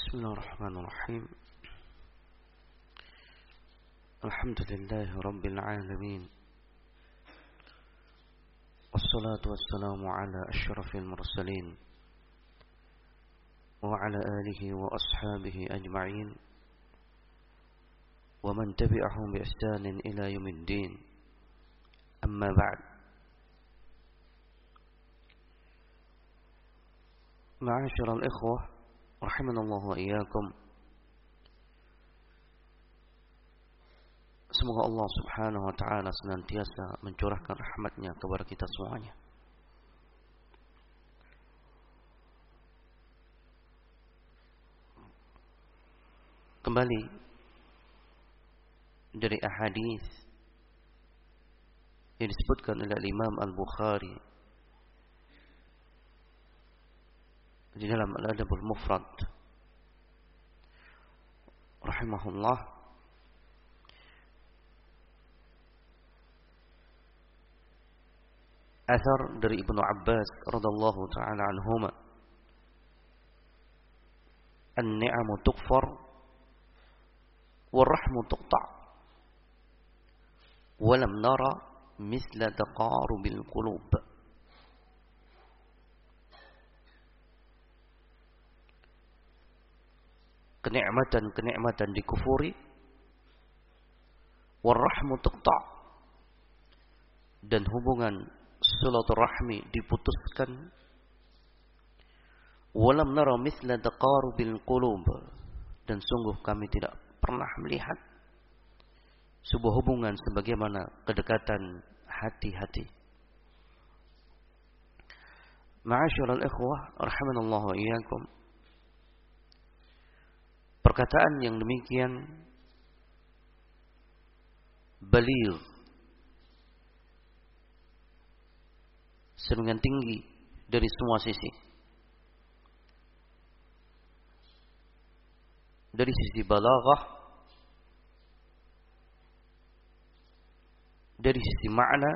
Bismillahirrahmanirrahim. Alhamdulillahi Rabbil Alamin. Wassalatu wassalamu ala ashrafil mursalin wa ala alihi wa ashabihi ajma'in wa man tabi'ahum bi ihsanin ila yaumiddin. Amma ba'd. Ma'asyiral ikhwah rahimanallahu wa iyyakum. Semoga Allah subhanahu wa ta'ala senantiasa mencurahkan rahmatnya kepada kita semuanya. Kembali dari ahadits yang disebutkan oleh Imam Al-Bukhari di dalam Al-Adabul Mufrad rahimahullah, athar dari Ibnu Abbas radhiyallahu taala anhuma, an-ni'amu tughfar war-rahmu tuqta' wa lam nara misla taqarubil qulub. Kenikmatan dikufuri, warahmu tuqta', dan hubungan silaturahmi diputuskan, walam nara mithla taqarubil qulub, dan sungguh kami tidak pernah melihat sebuah hubungan sebagaimana kedekatan hati-hati. Ma'asyiral ikhwah rahimanallahu wa iyyakum, perkataan yang demikian baligh, sedemikian tinggi dari semua sisi. Dari sisi balaghah, dari sisi makna,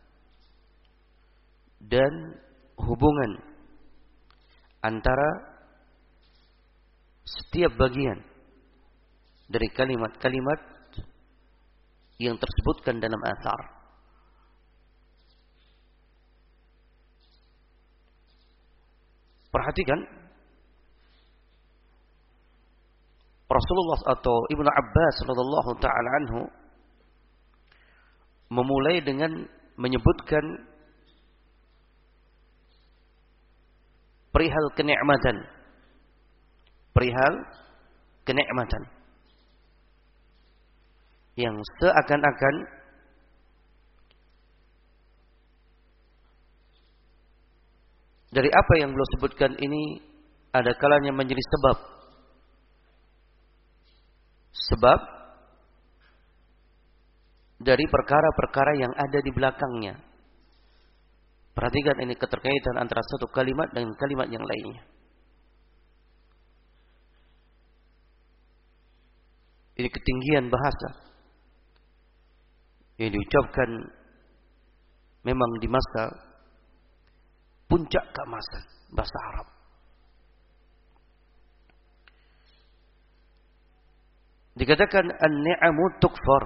dan hubungan antara setiap bagian dari kalimat-kalimat yang tersebutkan dalam athar. Perhatikan, Rasulullah atau Ibnu Abbas radhiyallahu taala anhu memulai dengan menyebutkan perihal kenikmatan yang seakan-akan dari apa yang beliau sebutkan ini ada kalanya menjadi sebab dari perkara-perkara yang ada di belakangnya. Perhatikan ini keterkaitan antara satu kalimat dengan kalimat yang lainnya. Ini ketinggian bahasa yang diucapkan memang di masa puncak keemasan bahasa Arab. Dikatakan an-ni'amu tukfar,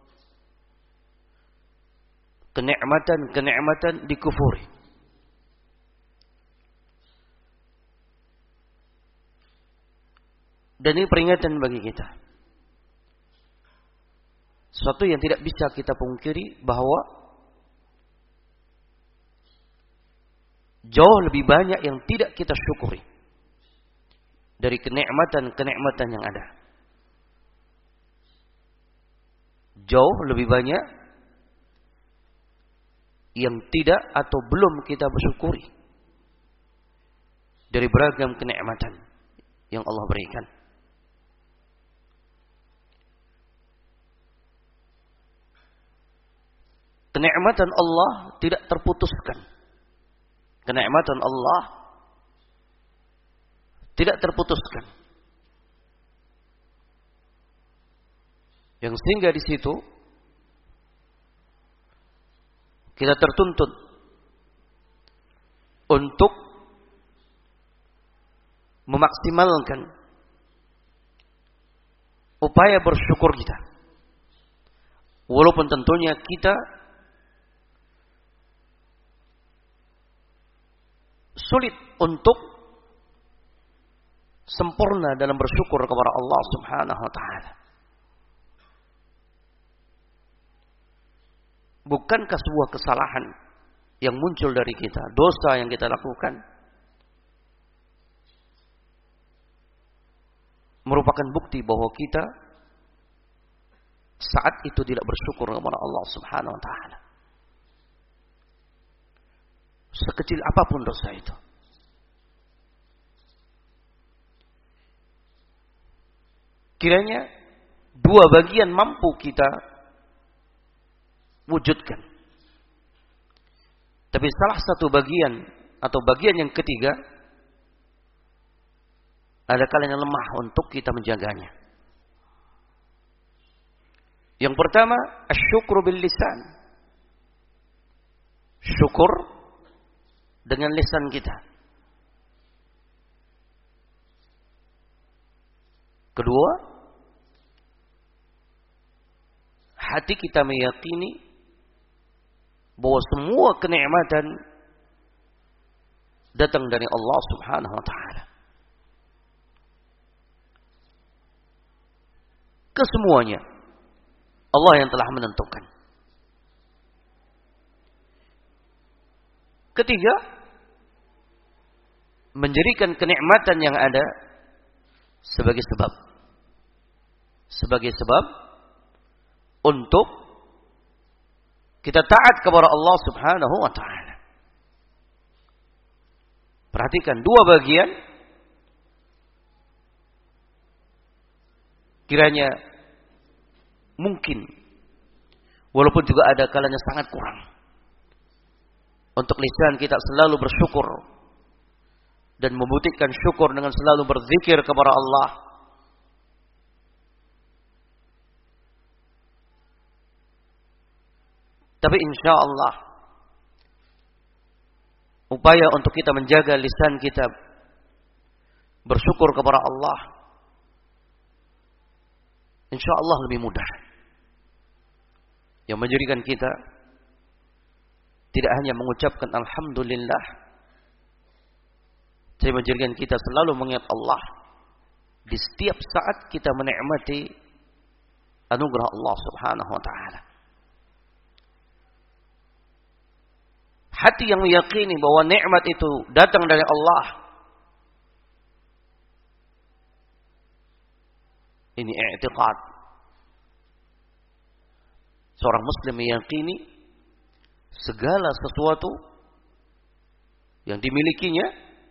kenikmatan dikufuri. Dan ini peringatan bagi kita, sesuatu yang tidak bisa kita pungkiri bahwa jauh lebih banyak yang tidak kita syukuri dari kenikmatan yang ada. Jauh lebih banyak yang tidak atau belum kita bersyukuri dari beragam kenikmatan yang Allah berikan. Kenikmatan Allah tidak terputuskan. Kenikmatan Allah tidak terputuskan. Yang sehingga di situ kita tertuntut untuk memaksimalkan upaya bersyukur kita. Walaupun tentunya kita sulit untuk sempurna dalam bersyukur kepada Allah Subhanahu wa taala. Bukankah sebuah kesalahan yang muncul dari kita, dosa yang kita lakukan, merupakan bukti bahwa kita saat itu tidak bersyukur kepada Allah Subhanahu wa taala. Sekecil apapun dosa itu. Kiranya dua bagian mampu kita wujudkan. Tapi salah satu bagian atau bagian yang ketiga ada kalanya lemah untuk kita menjaganya. Yang pertama, asyukru bil lisan. Syukur dengan lisan kita. Kedua, hati kita meyakini bahwa semua kenikmatan datang dari Allah Subhanahu wa taala. Kesemuanya Allah yang telah menentukan. Ketiga, menjadikan kenikmatan yang ada sebagai sebab. Sebagai sebab untuk kita taat kepada Allah Subhanahu wa taala. Perhatikan dua bagian. Kiranya mungkin walaupun juga ada kalanya sangat kurang untuk lisan kita selalu bersyukur dan membuktikan syukur dengan selalu berzikir kepada Allah. Tapi insya Allah upaya untuk kita menjaga lisan kita bersyukur kepada Allah insya Allah lebih mudah. Yang menjadikan kita tidak hanya mengucapkan alhamdulillah, tapi menjadikan kita selalu mengingat Allah di setiap saat kita menikmati anugerah Allah Subhanahu wa taala. Hati yang meyakini bahwa nikmat itu datang dari Allah, ini i'tiqad. Seorang muslim meyakini segala sesuatu yang dimilikinya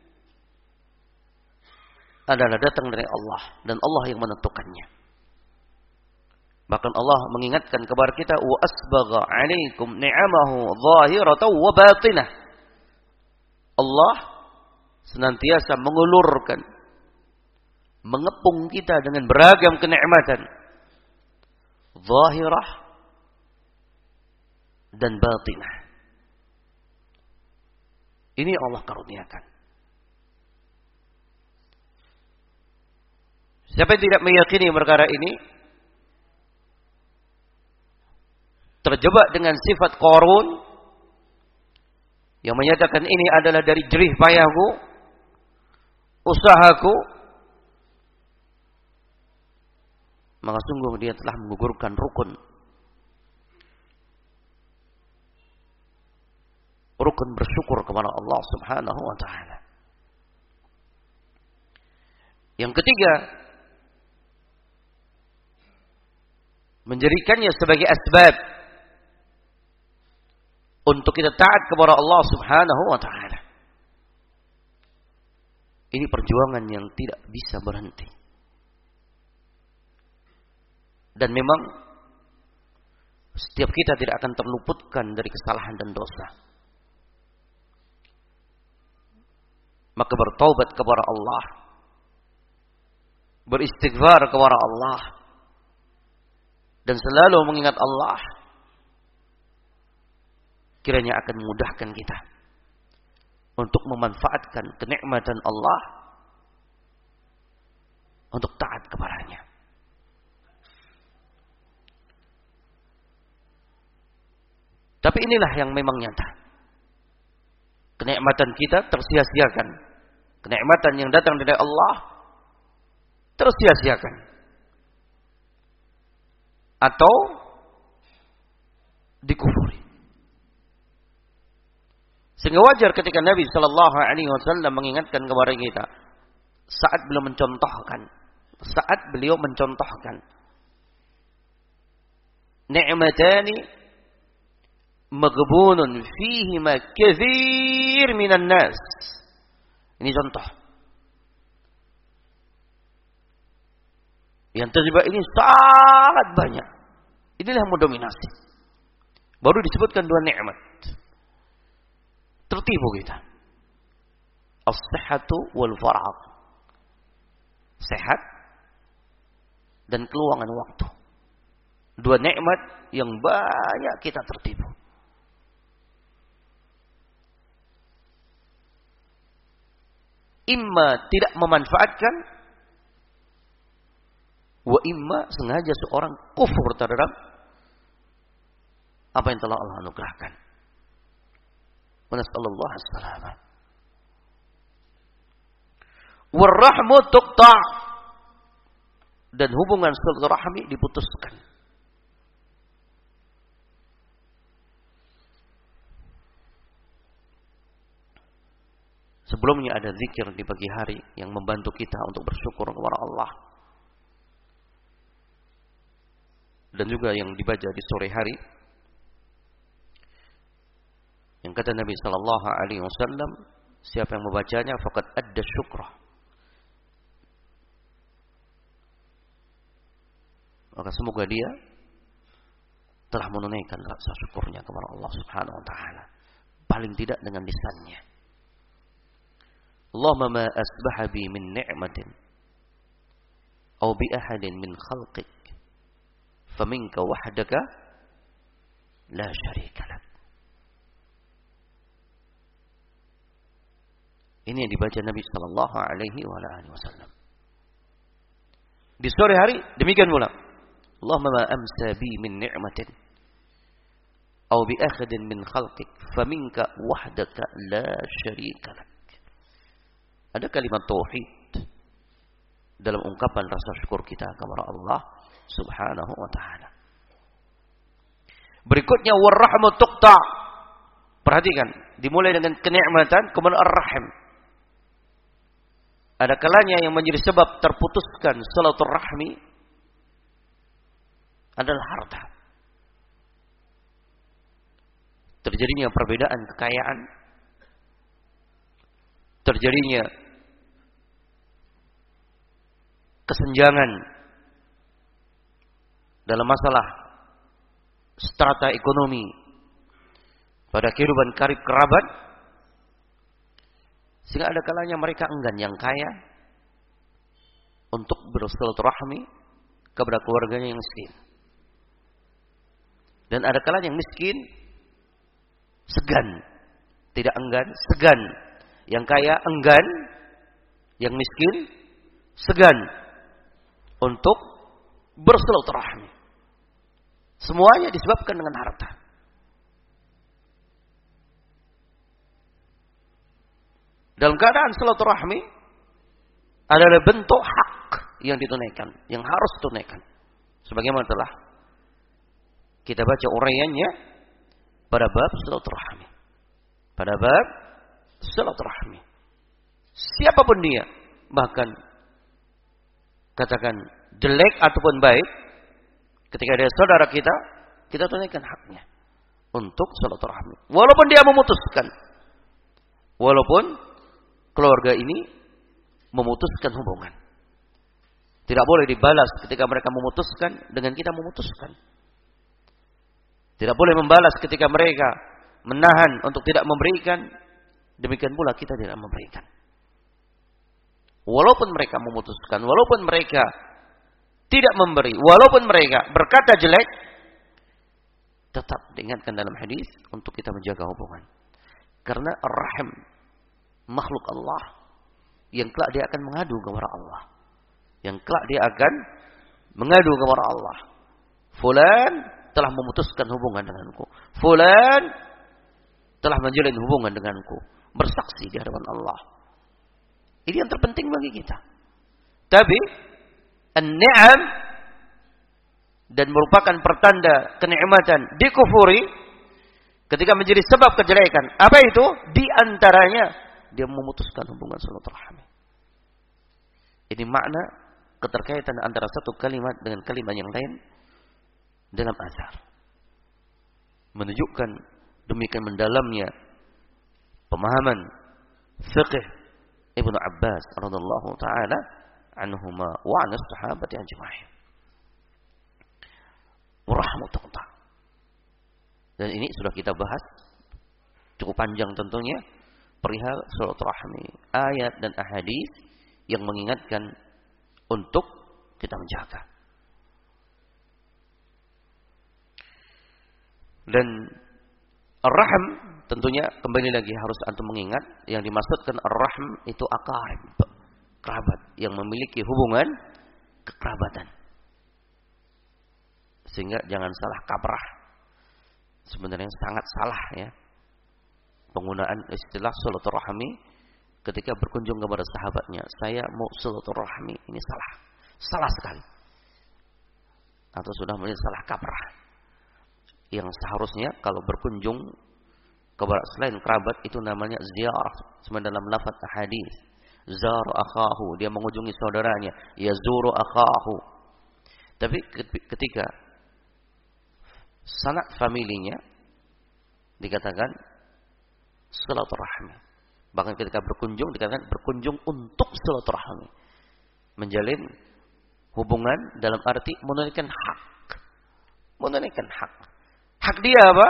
adalah datang dari Allah dan Allah yang menentukannya. Bahkan Allah mengingatkan kepada kita, wa asbagha 'alaikum ni'amahu zahiratan wa batinah. Allah senantiasa mengulurkan, mengepung kita dengan beragam kenikmatan zahirah dan batinah. Ini Allah karuniakan. Siapa yang tidak meyakini perkara ini terjebak dengan sifat Qarun yang menyatakan ini adalah dari jerih payahku, usahaku, maka sungguh dia telah menggugurkan rukun bersyukur kepada Allah Subhanahu wa taala. Yang ketiga, menjadikannya sebagai asbab untuk kita taat kepada Allah Subhanahu wa taala. Ini perjuangan yang tidak bisa berhenti. Dan memang setiap kita tidak akan terluputkan dari kesalahan dan dosa. Maka bertaubat kepada Allah, beristighfar kepada Allah, dan selalu mengingat Allah, kiranya akan memudahkan kita untuk memanfaatkan kenikmatan Allah untuk taat kepadanya. Tapi inilah yang memang nyata. Kenikmatan kita tersia-siakan. Kenikmatan yang datang dari Allah tersia-siakan. Atau dikufuri. Sehingga wajar ketika Nabi Sallallahu Alaihi Wasallam mengingatkan kepada kita saat beliau mencontohkan ni'matani maghbunun fihima katsir minan nas. Ini contoh. Yang terjebak ini sangat banyak. Inilah yang mendominasi. Baru disebutkan dua nikmat. Tertipu kita. As-sihhatu wal faragh. Sehat dan keluangan waktu. Dua nikmat yang banyak kita tertipu. Imma tidak memanfaatkan, wa imma sengaja seorang kufur terhadap apa yang telah Allah anugerahkan. Nasallallahu alaihi wasallam. Warahmu tuqta', dan hubungan silaturahmi diputuskan. Sebelumnya ada zikir di pagi hari yang membantu kita untuk bersyukur kepada Allah. Dan juga yang dibaca di sore hari. Yang kata Nabi sallallahu alaihi wasallam, siapa yang membacanya faqad adda syukrah. Maka semoga dia telah menunaikan rasa syukurnya kepada Allah Subhanahu wa taala. Paling tidak dengan lisannya. Allahumma ma asbaha bi min ni'matin aw bi ahadin min khalqik faminka wahdaka la syarika lak. Ini yang dibaca Nabi sallallahu alaihi wasallam. Di sore hari demikian pula. Allahumma ma amsa bi min ni'matin aw bi ahadin min khalqik faminka wahdaka la syarika lak. Ada kalimat tauhid dalam ungkapan rasa syukur kita kepada Allah Subhanahu wa taala. Berikutnya warahmu tuqta. Perhatikan, dimulai dengan kenikmatan kemudian ar-rahim. Ada kalanya yang menjadi sebab terputuskan silaturahmi adalah harta. Terjadinya perbedaan kekayaan, terjadinya kesenjangan dalam masalah strata ekonomi pada kehidupan karib kerabat, sehingga ada kalanya mereka enggan yang kaya untuk bersilaturahmi kepada keluarganya yang miskin, dan ada kalanya yang miskin segan, tidak enggan, segan. Yang kaya enggan, yang miskin segan untuk bersilaturahmi. Semuanya disebabkan dengan harta. Dalam keadaan silaturahmi adalah bentuk hak yang ditunaikan, yang harus ditunaikan. Sebagaimana telah kita baca uraiannya pada bab silaturahmi. Pada bab silaturahmi. Siapapun dia, bahkan katakan jelek ataupun baik, ketika dia saudara kita, kita tunaikan haknya untuk silaturahmi. Walaupun dia memutuskan, walaupun keluarga ini memutuskan hubungan, tidak boleh dibalas ketika mereka memutuskan dengan kita memutuskan. Tidak boleh membalas ketika mereka menahan untuk tidak memberikan. Demikian pula kita tidak memberikan. Walaupun mereka memutuskan, walaupun mereka tidak memberi, walaupun mereka berkata jelek, tetap diingatkan dalam hadis untuk kita menjaga hubungan. Karena rahim makhluk Allah yang kelak dia akan mengadu kepada Allah. Yang kelak dia akan mengadu kepada Allah. Fulan telah memutuskan hubungan denganku. Fulan telah menjalin hubungan denganku. Bersaksi di hadapan Allah. Ini yang terpenting bagi kita. Tapi an-ni'am dan merupakan pertanda kenikmatan dikufuri ketika menjadi sebab kejelekan. Apa itu? Di antaranya dia memutuskan hubungan silaturahmi. Ini makna keterkaitan antara satu kalimat dengan kalimat yang lain dalam azhar. Menunjukkan demikian mendalamnya pemahaman fiqh Ibnu Abbas radhiyallahu taala anhuma wa an as-sahabati ajma'in. Rahmatullah. Dan ini sudah kita bahas cukup panjang tentunya perihal silaturahmi, ayat dan ahadits yang mengingatkan untuk kita menjaga. Dan ar-rahm tentunya kembali lagi harus antum mengingat yang dimaksudkan ar-rahm itu aqarib, kerabat yang memiliki hubungan kekerabatan. Sehingga jangan salah kaprah. Sebenarnya sangat salah ya penggunaan istilah silaturahmi ketika berkunjung kepada sahabatnya. Saya mau silaturahmi, ini salah. Salah sekali. Atau sudah menjadi salah kaprah. Yang seharusnya kalau berkunjung kepada selain kerabat itu namanya ziarah. Sebenarnya dalam lafaz hadis, zar akhahu, dia mengunjungi saudaranya, yazuru akhahu. Tapi ketika sanak familinya dikatakan silaturahmi. Bahkan ketika berkunjung dikatakan berkunjung untuk silaturahmi. Menjalin hubungan dalam arti menunaikan hak. Menunaikan hak. Hak dia apa?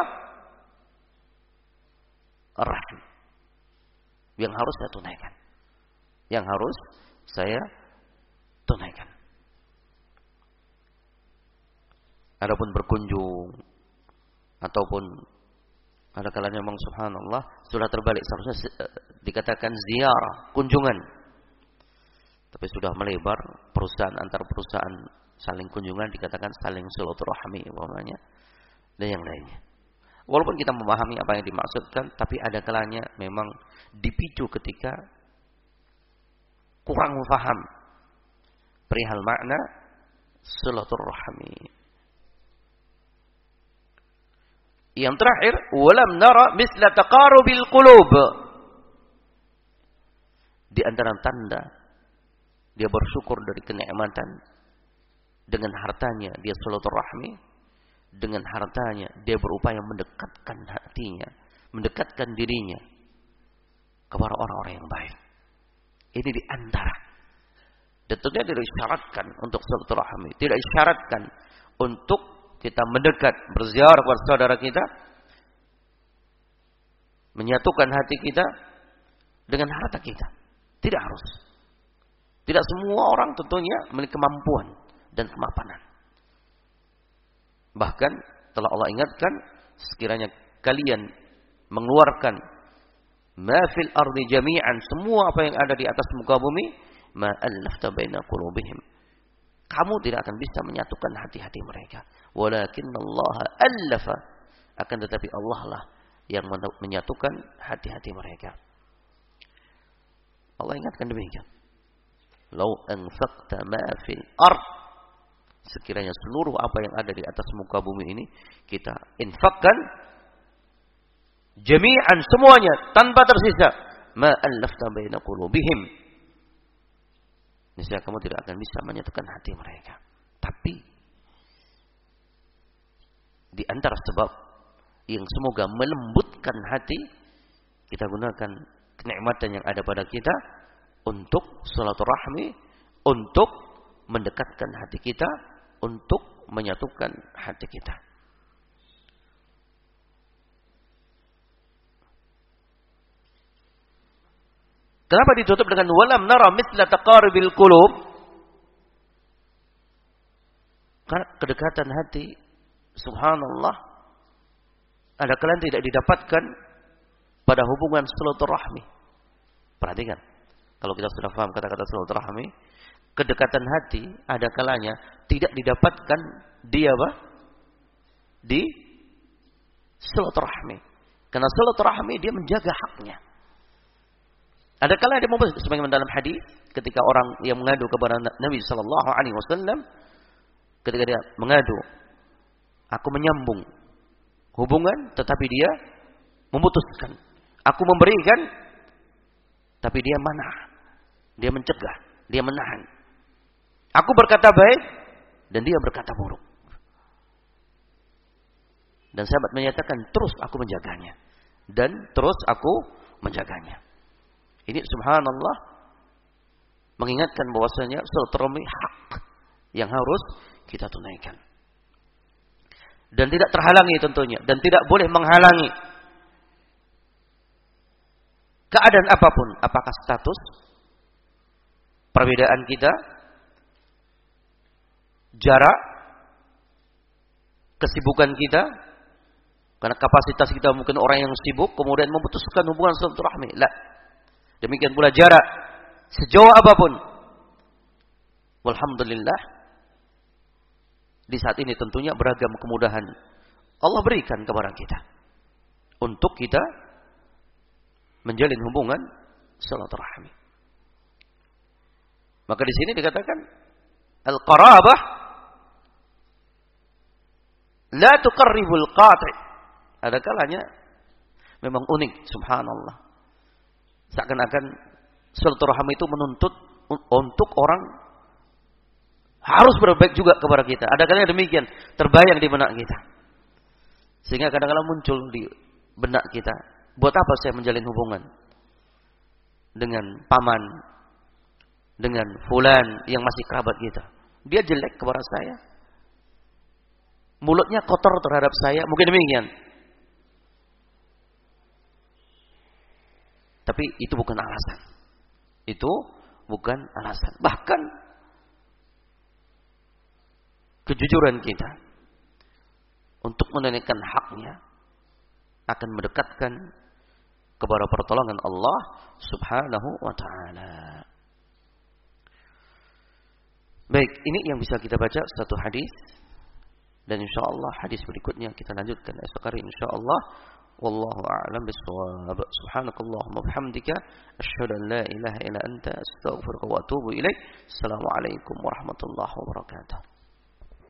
Rahim. Yang harus saya tunaikan. Yang harus saya tunaikan. Adapun berkunjung ataupun ada kalanya memang subhanallah sudah terbalik, seharusnya dikatakan ziarah, kunjungan. Tapi sudah melebar, perusahaan antar perusahaan saling kunjungan dikatakan saling silaturahmi umpamanya dan yang lainnya. Walaupun kita memahami apa yang dimaksudkan, tapi ada kalanya memang dipicu ketika kurang paham perihal makna silaturahmi. Yang terakhir, walam nara misla taqarubil qulub. Di antara tanda dia bersyukur dari kenikmatan, dengan hartanya dia silaturahmi, dengan hartanya dia berupaya mendekatkan hatinya, mendekatkan dirinya kepada orang-orang yang baik. Ini di antara. Dan tentunya tidak disyaratkan untuk silaturahmi, tidak disyaratkan untuk kita mendekat, berziarah kepada saudara kita, menyatukan hati kita dengan harta kita. Tidak harus. Tidak semua orang tentunya memiliki kemampuan dan kemapanan. Bahkan telah Allah ingatkan, sekiranya kalian mengeluarkan ma fil ardi jami'an, semua apa yang ada di atas muka bumi, ma allafta baina qulubihim, kamu tidak akan bisa menyatukan hati-hati mereka. Walakinnallaha allafa, akan tetapi Allah lah yang menyatukan hati-hati mereka. Allah ingatkan demikian. Lau anfaqta ma fil ard, sekiranya seluruh apa yang ada di atas muka bumi ini kita infakkan jami'an, semuanya tanpa tersisa, ma allafta baina qulubihim, niscaya kamu tidak akan bisa menyatukan hati mereka. Tapi di antara sebab yang semoga melembutkan hati, kita gunakan kenikmatan yang ada pada kita untuk silaturahmi, untuk mendekatkan hati kita, untuk menyatukan hati kita. Kenapa ditutup dengan walam nara misla taqaribil qulub? Karena kedekatan hati, subhanallah, ada kalian tidak didapatkan pada hubungan silaturahmi. Perhatikan, kalau kita sudah paham kata-kata silaturahmi, kedekatan hati ada kalanya tidak didapatkan dia apa? di silaturahmi. Karena silaturahmi dia menjaga haknya. Ada kala dia membahas sebagaimana dalam hadis ketika orang yang mengadu kepada Nabi sallallahu alaihi wasallam, ketika dia mengadu, aku menyambung hubungan tetapi dia memutuskan. Aku memberikan tapi dia manah. Dia mencegah, dia menahan. Aku berkata baik dan dia berkata buruk. Dan sahabat menyatakan terus aku menjaganya dan terus aku menjaganya. Ini subhanallah mengingatkan bahwasanya silaturahmi hak yang harus kita tunaikan. Dan tidak terhalangi tentunya dan tidak boleh menghalangi keadaan apapun, apakah status, perbedaan kita, jarak, kesibukan kita, karena kapasitas kita mungkin orang yang sibuk kemudian memutuskan hubungan silaturahmi. La. Demikian pula jarak sejauh apapun. Walhamdulillah di saat ini tentunya beragam kemudahan Allah berikan kepada kita untuk kita menjalin hubungan silaturahmi. Maka di sini dikatakan al-qarabah la tuqarribul qati'. Ada kalanya memang unik, subhanallah. Seakan-akan silaturahmi itu menuntut untuk orang harus berbaik juga kepada kita. Ada kalanya demikian, terbayang di benak kita. Sehingga kadang-kadang muncul di benak kita, buat apa saya menjalin hubungan dengan paman, dengan fulan yang masih kerabat kita? Dia jelek kepada saya. Mulutnya kotor terhadap saya, mungkin demikian. Tapi itu bukan alasan. Itu bukan alasan. Bahkan kejujuran kita untuk menunaikan haknya akan mendekatkan kepada pertolongan Allah Subhanahu wa taala. Baik, ini yang bisa kita baca satu hadis dan insyaallah hadis berikutnya kita lanjutkan esok hari insyaallah. Wallahu a'lam bissawab. Subhanakallahumma bihamdika asyhadu an la ilaha illa anta astaghfiruka wa atubu ilaik. Assalamualaikum warahmatullahi wabarakatuh.